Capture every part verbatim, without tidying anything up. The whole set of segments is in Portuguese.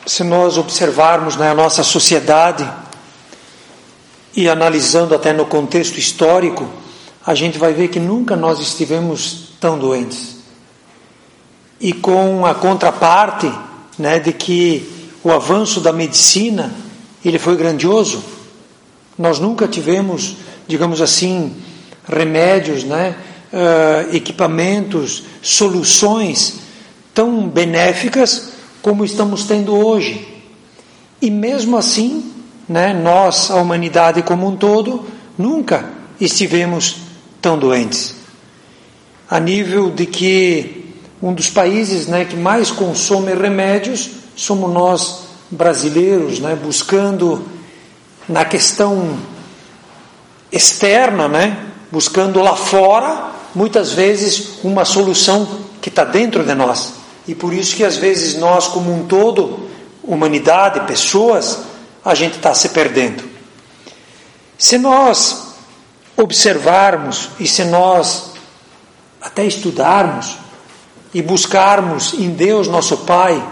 Se nós observarmos, né, a nossa sociedade e analisando até no contexto histórico, a gente vai ver que nunca nós estivemos tão doentes. E com a contraparte, né, de que o avanço da medicina, ele foi grandioso. Nós nunca tivemos, digamos assim, remédios, né, uh, equipamentos, soluções tão benéficas como estamos tendo hoje. E mesmo assim, né, nós, a humanidade como um todo, nunca estivemos tão doentes. A nível de que um dos países, né, que mais consome remédios somos nós brasileiros, né, buscando na questão externa, né, buscando lá fora, muitas vezes uma solução que está dentro de nós. E por isso que às vezes nós como um todo, humanidade, pessoas, a gente está se perdendo. Se nós observarmos e se nós até estudarmos e buscarmos em Deus nosso Pai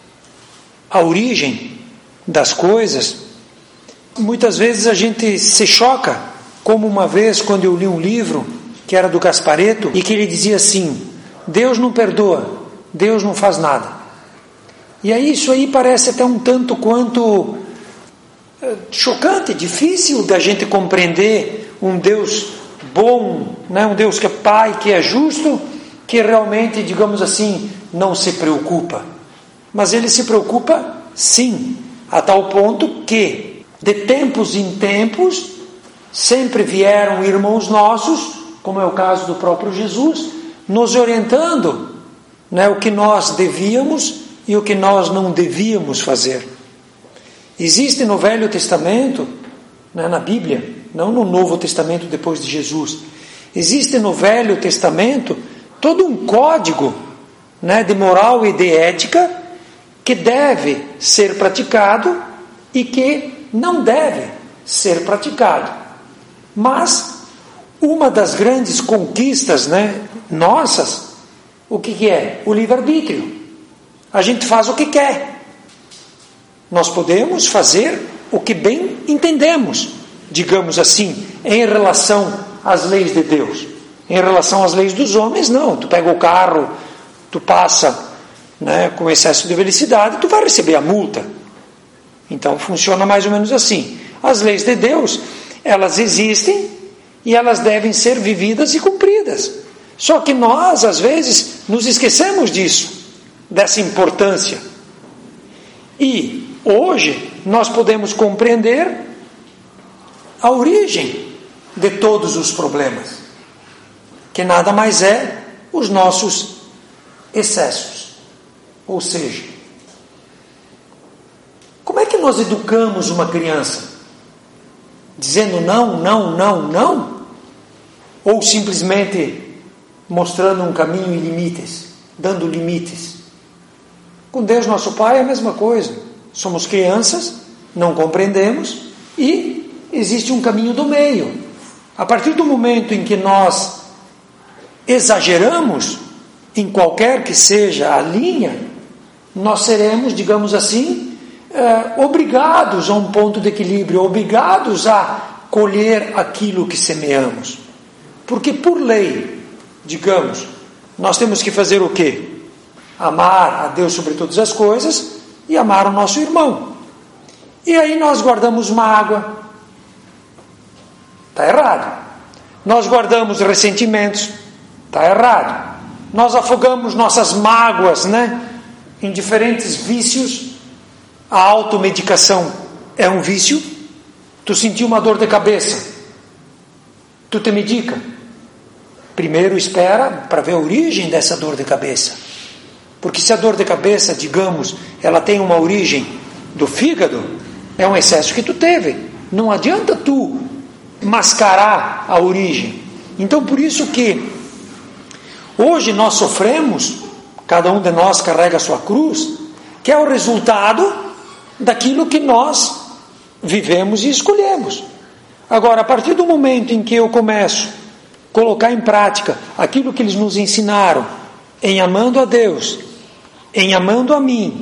a origem das coisas, muitas vezes a gente se choca, como uma vez quando eu li um livro que era do Gasparetto e que ele dizia assim: Deus não perdoa, Deus não faz nada. E aí isso aí parece até um tanto quanto chocante, difícil da gente compreender um Deus bom, né? Um Deus que é Pai, que é justo, que realmente, digamos assim, não se preocupa. Mas Ele se preocupa sim, a tal ponto que de tempos em tempos sempre vieram irmãos nossos, como é o caso do próprio Jesus, nos orientando, né, o que nós devíamos e o que nós não devíamos fazer. Existe no Velho Testamento, né, na Bíblia, não no Novo Testamento depois de Jesus, existe no Velho Testamento todo um código, né, de moral e de ética que deve ser praticado e que não deve ser praticado. Mas uma das grandes conquistas, né, nossas, o que, que é? O livre-arbítrio. A gente faz o que quer. Nós podemos fazer o que bem entendemos, digamos assim, em relação às leis de Deus. Em relação às leis dos homens, não. Tu pega o carro, tu passa, né, com excesso de velocidade, tu vai receber a multa. Então funciona mais ou menos assim. As leis de Deus, elas existem e elas devem ser vividas e cumpridas. Só que nós, às vezes, nos esquecemos disso, dessa importância. E hoje nós podemos compreender a origem de todos os problemas, que nada mais é os nossos excessos. Ou seja, como é que nós educamos uma criança? Dizendo não, não, não, não? Ou simplesmente mostrando um caminho e limites, dando limites? Com Deus nosso Pai é a mesma coisa. Somos crianças, não compreendemos e existe um caminho do meio. A partir do momento em que nós exageramos, em qualquer que seja a linha, nós seremos, digamos assim, é, obrigados a um ponto de equilíbrio, obrigados a colher aquilo que semeamos. Porque por lei, digamos, nós temos que fazer o quê? Amar a Deus sobre todas as coisas e amar o nosso irmão. E aí nós guardamos mágoa. Está errado. Nós guardamos ressentimentos. Está errado. Nós afogamos nossas mágoas, né, em diferentes vícios. A automedicação é um vício. Tu sentiu uma dor de cabeça, tu te medica. Primeiro espera para ver a origem dessa dor de cabeça. Porque se a dor de cabeça, digamos, ela tem uma origem do fígado, é um excesso que tu teve. Não adianta tu mascarar a origem. Então por isso que hoje nós sofremos, cada um de nós carrega a sua cruz, que é o resultado daquilo que nós vivemos e escolhemos. Agora, a partir do momento em que eu começo a colocar em prática aquilo que eles nos ensinaram, em amando a Deus, em amando a mim,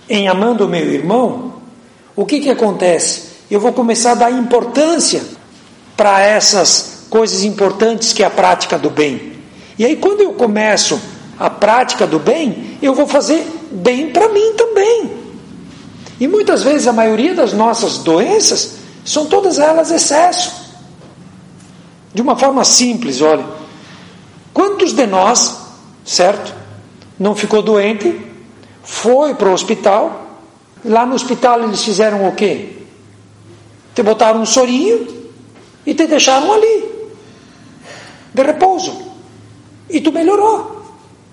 em amando o meu irmão, o que que acontece? Eu vou começar a dar importância para essas coisas importantes que é a prática do bem. E aí quando eu começo a prática do bem, eu vou fazer bem para mim também. E muitas vezes a maioria das nossas doenças são todas elas excesso. De uma forma simples, olha, quantos de nós, certo, não ficou doente, foi para o hospital, lá no hospital eles fizeram o quê? Te botaram um sorinho e te deixaram ali, de repouso, e tu melhorou.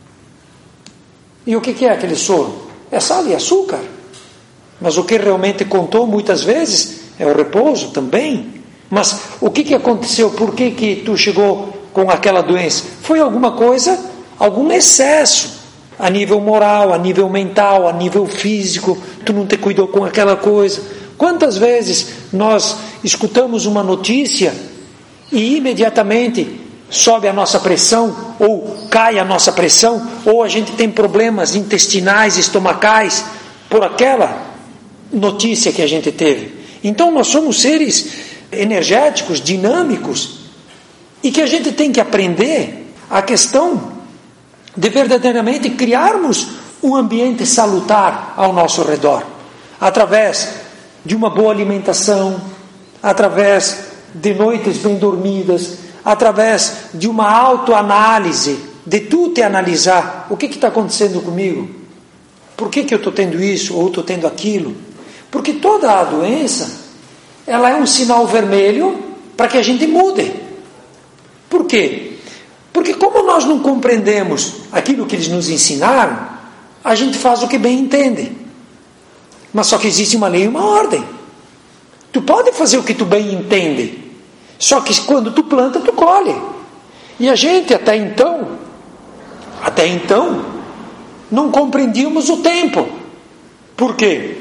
E o que que é aquele soro? É sal e açúcar. Mas o que realmente contou muitas vezes é o repouso também. Mas o que que aconteceu? Por que que tu chegou com aquela doença? Foi alguma coisa, algum excesso, a nível moral, a nível mental, a nível físico, tu não te cuidou com aquela coisa. Quantas vezes nós escutamos uma notícia e imediatamente sobe a nossa pressão, ou cai a nossa pressão, ou a gente tem problemas intestinais, estomacais, por aquela notícia que a gente teve. Então nós somos seres energéticos, dinâmicos, e que a gente tem que aprender a questão de verdadeiramente criarmos um ambiente salutar ao nosso redor, através de uma boa alimentação, através de noites bem dormidas, através de uma autoanálise, de tu te analisar, o que está acontecendo comigo? Por que que eu estou tendo isso ou estou tendo aquilo? Porque toda a doença, ela é um sinal vermelho para que a gente mude. Por quê? Porque como nós não compreendemos aquilo que eles nos ensinaram, a gente faz o que bem entende. Mas só que existe uma lei e uma ordem. Tu pode fazer o que tu bem entende, só que quando tu planta, tu colhe. E a gente até então, até então, não compreendíamos o tempo. Por quê?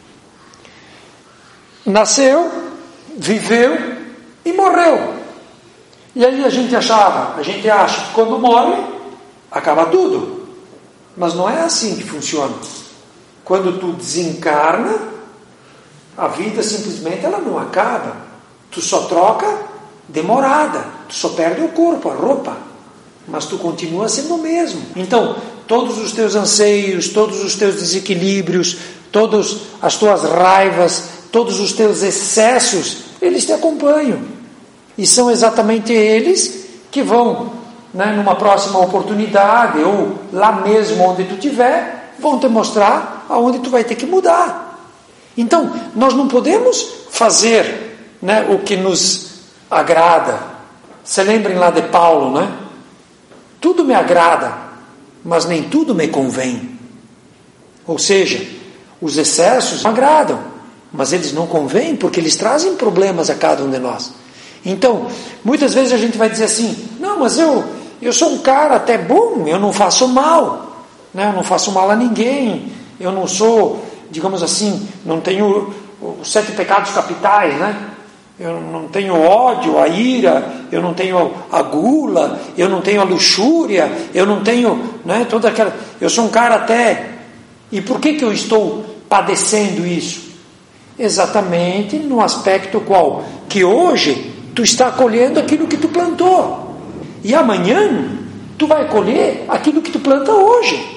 Nasceu, viveu e morreu. E aí a gente achava, a gente acha que quando morre, acaba tudo. Mas não é assim que funciona. Quando tu desencarna, a vida simplesmente ela não acaba. Tu só troca de morada, tu só perde o corpo, a roupa, mas tu continua sendo o mesmo. Então, todos os teus anseios, todos os teus desequilíbrios, todas as tuas raivas, todos os teus excessos, eles te acompanham. E são exatamente eles que vão, né, numa próxima oportunidade, ou lá mesmo onde tu estiver, vão te mostrar aonde tu vai ter que mudar. Então, nós não podemos fazer, né, o que nos agrada. Se lembrem lá de Paulo, né? Tudo me agrada, mas nem tudo me convém. Ou seja, os excessos agradam, mas eles não convêm porque eles trazem problemas a cada um de nós. Então, muitas vezes a gente vai dizer assim, não, mas eu, eu sou um cara até bom, eu não faço mal, né? Eu não faço mal a ninguém, eu não sou, digamos assim, não tenho os sete pecados capitais, né? Eu não tenho ódio, a ira, eu não tenho a gula, eu não tenho a luxúria, eu não tenho, né, toda aquela, eu sou um cara até, e por que que eu estou padecendo isso? Exatamente no aspecto qual? Que hoje tu está colhendo aquilo que tu plantou, e amanhã tu vai colher aquilo que tu planta hoje.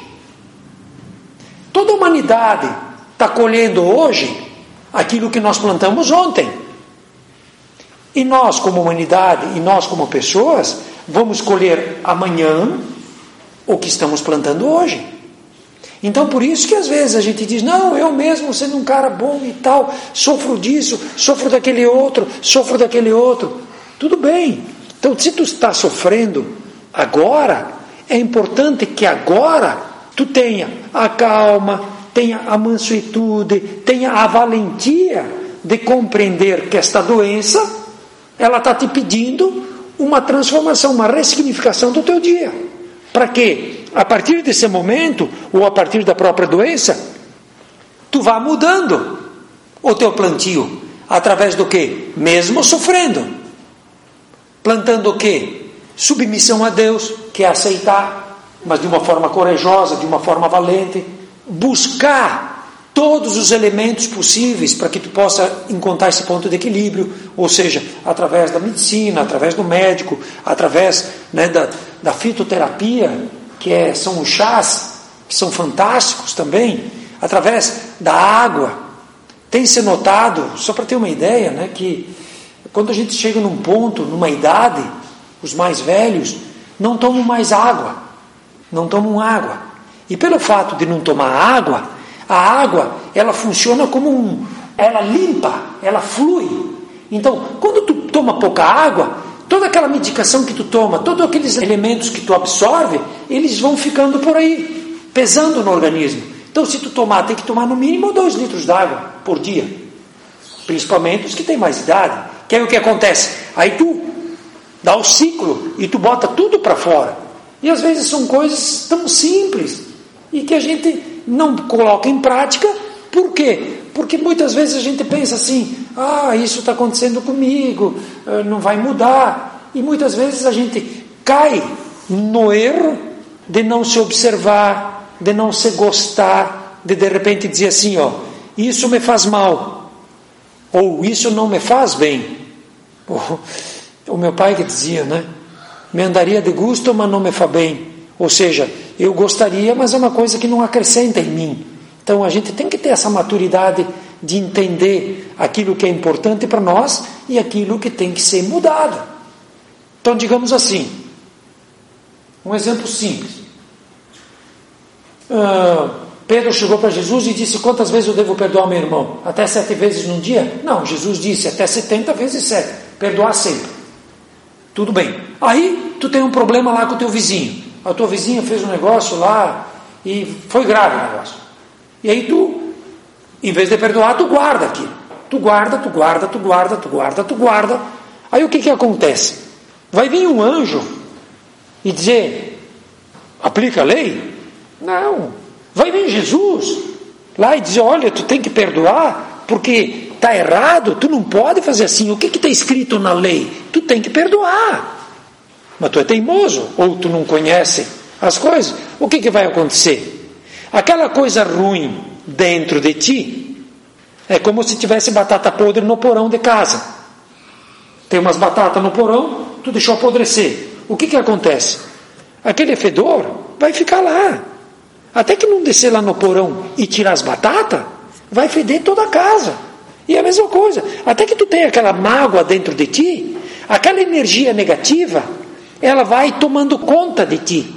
Toda a humanidade está colhendo hoje aquilo que nós plantamos ontem. E nós como humanidade, e nós como pessoas, vamos colher amanhã o que estamos plantando hoje. Então por isso que às vezes a gente diz, não, eu mesmo sendo um cara bom e tal, sofro disso, sofro daquele outro, sofro daquele outro. Tudo bem. Então se tu está sofrendo agora, é importante que agora tu tenha a calma, tenha a mansuetude, tenha a valentia de compreender que esta doença, ela está te pedindo uma transformação, uma ressignificação do teu dia. Para que, a partir desse momento, ou a partir da própria doença, tu vá mudando o teu plantio. Através do quê? Mesmo sofrendo. Plantando o quê? Submissão a Deus, que é aceitar, mas de uma forma corajosa, de uma forma valente. Buscar todos os elementos possíveis para que tu possa encontrar esse ponto de equilíbrio, ou seja, através da medicina, através do médico, através, né, da, da fitoterapia, que é, são os chás, que são fantásticos também, através da água. Tem se notado, só para ter uma ideia, né, que quando a gente chega num ponto, numa idade, os mais velhos não tomam mais água, não tomam água. E pelo fato de não tomar água, a água, ela funciona como um... ela limpa, ela flui. Então, quando tu toma pouca água, toda aquela medicação que tu toma, todos aqueles elementos que tu absorve, eles vão ficando por aí, pesando no organismo. Então, se tu tomar, tem que tomar no mínimo dois litros d'água por dia. Principalmente os que têm mais idade. Que aí o que acontece? Aí tu dá o ciclo e tu bota tudo para fora. E às vezes são coisas tão simples e que a gente não coloca em prática. Por quê? Porque muitas vezes a gente pensa assim, ah, isso está acontecendo comigo, não vai mudar. E muitas vezes a gente cai no erro de não se observar, de não se gostar, de de repente dizer assim, ó, isso me faz mal, ou isso não me faz bem. O meu pai que dizia, né, me andaria de gosto, mas não me faz bem. Ou seja, eu gostaria, mas é uma coisa que não acrescenta em mim. Então a gente tem que ter essa maturidade de entender aquilo que é importante para nós e aquilo que tem que ser mudado. Então, digamos assim, um exemplo simples. Uh, Pedro chegou para Jesus e disse, quantas vezes eu devo perdoar meu irmão? Até sete vezes num dia? Não, Jesus disse, até setenta vezes sete. Perdoar sempre. Tudo bem. Aí, tu tem um problema lá com o teu vizinho. A tua vizinha fez um negócio lá e foi grave o negócio. E aí tu, em vez de perdoar, tu guarda aquilo. Tu guarda, tu guarda, tu guarda, tu guarda, tu guarda. Aí o que que acontece? Vai vir um anjo e dizer, aplica a lei? Não. Vai vir Jesus lá e dizer, olha, tu tem que perdoar porque está errado, tu não pode fazer assim. O que está escrito na lei? Tu tem que perdoar. Mas tu é teimoso, ou tu não conhece as coisas. O que que vai acontecer? Aquela coisa ruim dentro de ti é como se tivesse batata podre no porão de casa. Tem umas batatas no porão, tu deixou apodrecer. O que que acontece? Aquele fedor vai ficar lá. Até que não descer lá no porão e tirar as batatas, vai feder toda a casa. E é a mesma coisa. Até que tu tenha aquela mágoa dentro de ti, aquela energia negativa, ela vai tomando conta de ti.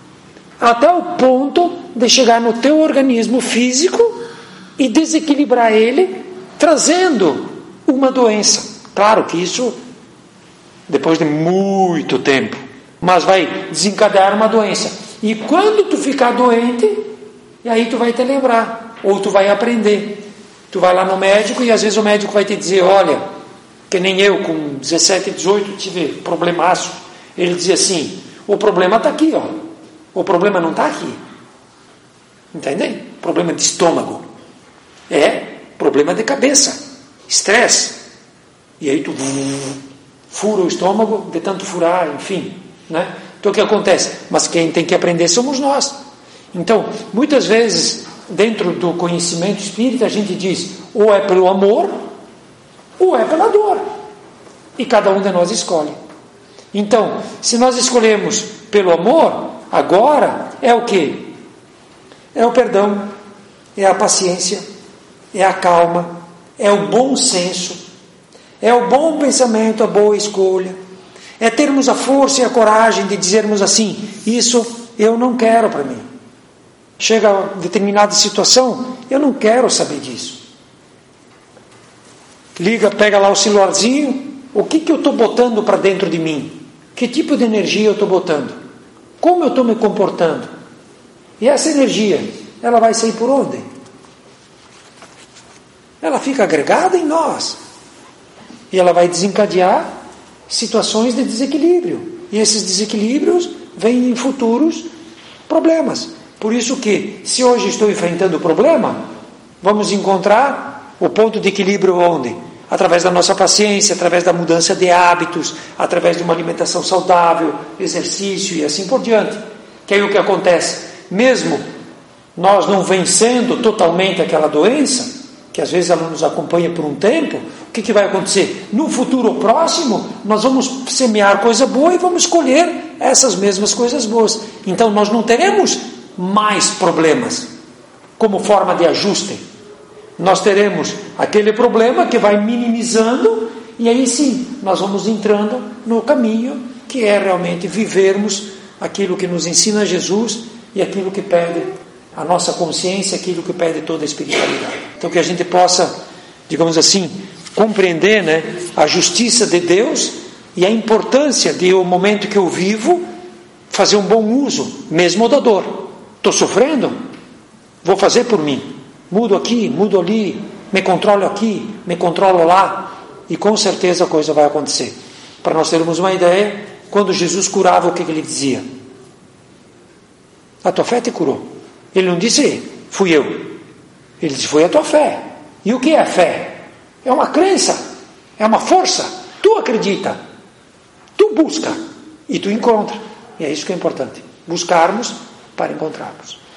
Até o ponto de chegar no teu organismo físico e desequilibrar ele, trazendo uma doença. Claro que isso, depois de muito tempo, mas vai desencadear uma doença. E quando tu ficar doente, e aí tu vai te lembrar, ou tu vai aprender. Tu vai lá no médico e às vezes o médico vai te dizer, olha, que nem eu com dezessete, dezoito tive problemaço. Ele dizia assim, o problema está aqui, ó. O problema não está aqui. Entendem? Problema de estômago. É problema de cabeça. Estresse. E aí tu fura o estômago de tanto furar, enfim, né? Então o que acontece? Mas quem tem que aprender somos nós. Então, muitas vezes, dentro do conhecimento espírita, a gente diz, ou é pelo amor, ou é pela dor. E cada um de nós escolhe. Então, se nós escolhemos pelo amor, agora é o quê? É o perdão, é a paciência, é a calma, é o bom senso, é o bom pensamento, a boa escolha, é termos a força e a coragem de dizermos assim, isso eu não quero para mim. Chega a determinada situação, eu não quero saber disso. Liga, pega lá o celularzinho, o que, que eu estou botando para dentro de mim? Que tipo de energia eu estou botando? Como eu estou me comportando? E essa energia, ela vai sair por onde? Ela fica agregada em nós. E ela vai desencadear situações de desequilíbrio. E esses desequilíbrios vêm em futuros problemas. Por isso que, se hoje estou enfrentando o problema, vamos encontrar o ponto de equilíbrio onde? Através da nossa paciência, através da mudança de hábitos, através de uma alimentação saudável, exercício e assim por diante. Que aí o que acontece? Mesmo nós não vencendo totalmente aquela doença, que às vezes ela nos acompanha por um tempo, o que, que vai acontecer? No futuro próximo, nós vamos semear coisa boa e vamos colher essas mesmas coisas boas. Então nós não teremos mais problemas como forma de ajuste. Nós teremos aquele problema que vai minimizando, e aí sim, nós vamos entrando no caminho que é realmente vivermos aquilo que nos ensina Jesus e aquilo que pede a nossa consciência, aquilo que pede toda a espiritualidade. Então que a gente possa, digamos assim, compreender, né, a justiça de Deus e a importância de o momento que eu vivo fazer um bom uso, mesmo da dor. Estou sofrendo? Vou fazer por mim. Mudo aqui, mudo ali, me controlo aqui, me controlo lá, e com certeza a coisa vai acontecer. Para nós termos uma ideia, quando Jesus curava, o que ele dizia? A tua fé te curou. Ele não disse, fui eu. Ele disse, foi a tua fé. E o que é a fé? É uma crença, é uma força. Tu acredita, tu busca e tu encontra. E é isso que é importante, buscarmos para encontrarmos.